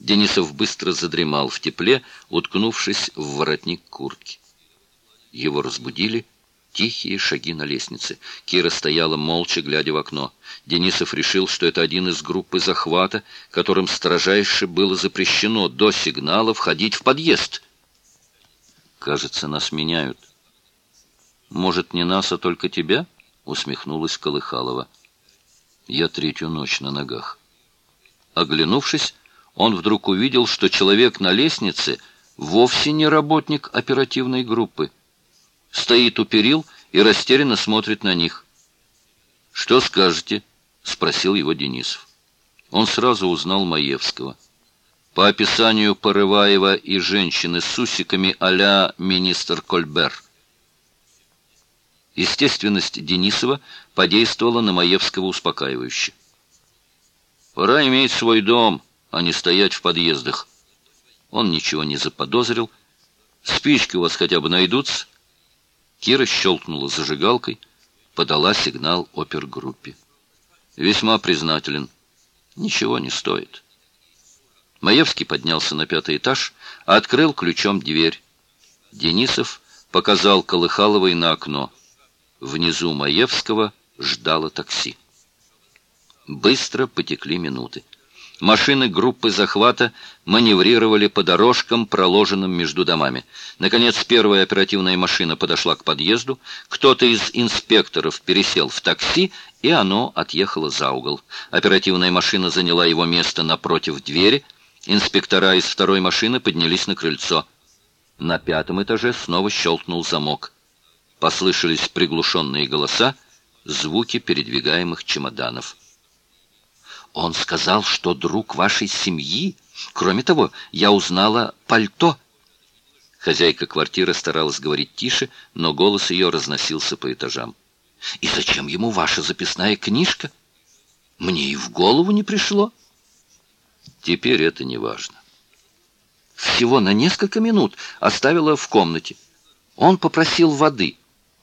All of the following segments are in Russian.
Денисов быстро задремал в тепле, уткнувшись в воротник куртки. Его разбудили тихие шаги на лестнице. Кира стояла молча, глядя в окно. Денисов решил, что это один из группы захвата, которым строжайше было запрещено до сигнала входить в подъезд. «Кажется, нас меняют». «Может, не нас, а только тебя?» — усмехнулась Колыхалова. «Я третью ночь на ногах». Оглянувшись, он вдруг увидел, что человек на лестнице вовсе не работник оперативной группы. Стоит у перил и растерянно смотрит на них. «Что скажете?» — спросил его Денисов. Он сразу узнал Маевского. По описанию Порываева и женщины с усиками а-ля министр Кольбер. Естественность Денисова подействовала на Маевского успокаивающе. «Пора иметь свой дом, а не стоять в подъездах». Он ничего не заподозрил. «Спички у вас хотя бы найдутся?» Кира щелкнула зажигалкой, подала сигнал опергруппе. «Весьма признателен. Ничего не стоит». Маевский поднялся на 5-й этаж, открыл ключом дверь. Денисов показал Колыхаловой на окно. Внизу Маевского ждало такси. Быстро потекли минуты. Машины группы захвата маневрировали по дорожкам, проложенным между домами. Наконец, первая оперативная машина подошла к подъезду. Кто-то из инспекторов пересел в такси, и оно отъехало за угол. Оперативная машина заняла его место напротив двери. Инспектора из второй машины поднялись на крыльцо. На 5-м этаже снова щелкнул замок. Послышались приглушенные голоса, звуки передвигаемых чемоданов. «Он сказал, что друг вашей семьи. Кроме того, я узнала пальто». Хозяйка квартиры старалась говорить тише, но голос ее разносился по этажам. «И зачем ему ваша записная книжка? Мне и в голову не пришло». «Теперь это не важно». Всего на несколько минут оставила в комнате. Он попросил воды.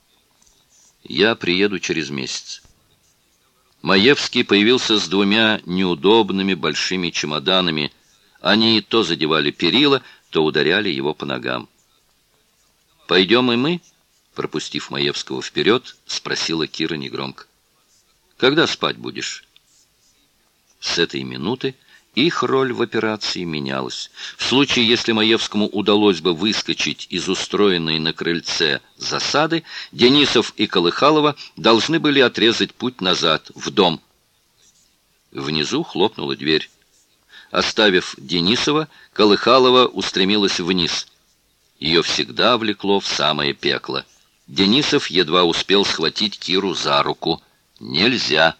«Я приеду через месяц». Маевский появился с 2 неудобными большими чемоданами. Они то задевали перила, то ударяли его по ногам. «Пойдем и мы?» — пропустив Маевского вперед, спросила Кира негромко. «Когда спать будешь?» С этой минуты их роль в операции менялась. В случае, если Маевскому удалось бы выскочить из устроенной на крыльце засады, Денисов и Колыхалова должны были отрезать путь назад, в дом. Внизу хлопнула дверь. Оставив Денисова, Колыхалова устремилась вниз. Ее всегда влекло в самое пекло. Денисов едва успел схватить Киру за руку. «Нельзя!»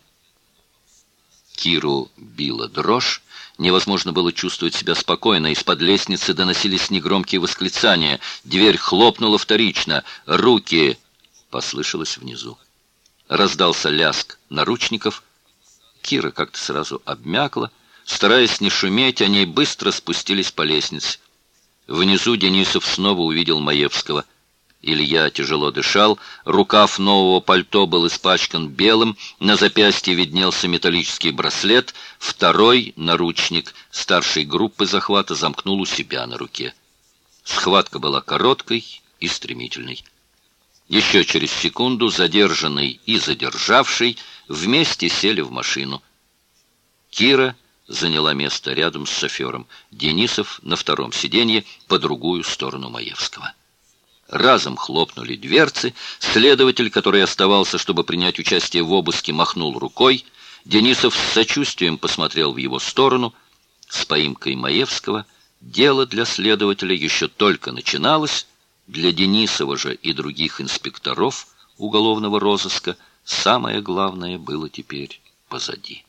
Киру била дрожь. Невозможно было чувствовать себя спокойно. Из-под лестницы доносились негромкие восклицания. Дверь хлопнула вторично. «Руки!» — послышалось внизу. Раздался лязг наручников. Кира как-то сразу обмякла. Стараясь не шуметь, они быстро спустились по лестнице. Внизу Денисов снова увидел Маевского. Илья тяжело дышал, рукав нового пальто был испачкан белым, на запястье виднелся металлический браслет, второй наручник старшей группы захвата замкнул у себя на руке. Схватка была короткой и стремительной. Еще через секунду задержанный и задержавший вместе сели в машину. Кира заняла место рядом с шофером, Денисов на втором сиденье по другую сторону Маевского. Разом хлопнули дверцы. Следователь, который оставался, чтобы принять участие в обыске, махнул рукой. Денисов с сочувствием посмотрел в его сторону. С поимкой Маевского дело для следователя еще только начиналось. Для Денисова же и других инспекторов уголовного розыска самое главное было теперь позади.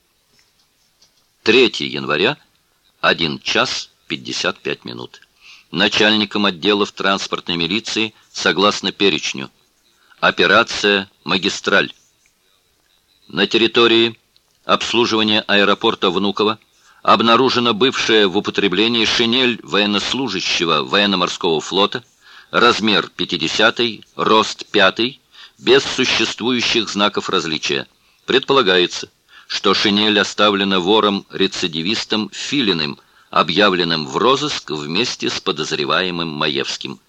3 января, 1 час 55 минут. Начальником отделов транспортной милиции согласно перечню. Операция «Магистраль». На территории обслуживания аэропорта Внуково обнаружена бывшая в употреблении шинель военнослужащего военно-морского флота, размер 50, рост 5, без существующих знаков различия. Предполагается, что шинель оставлена вором-рецидивистом Филиным, объявленным в розыск вместе с подозреваемым Маевским.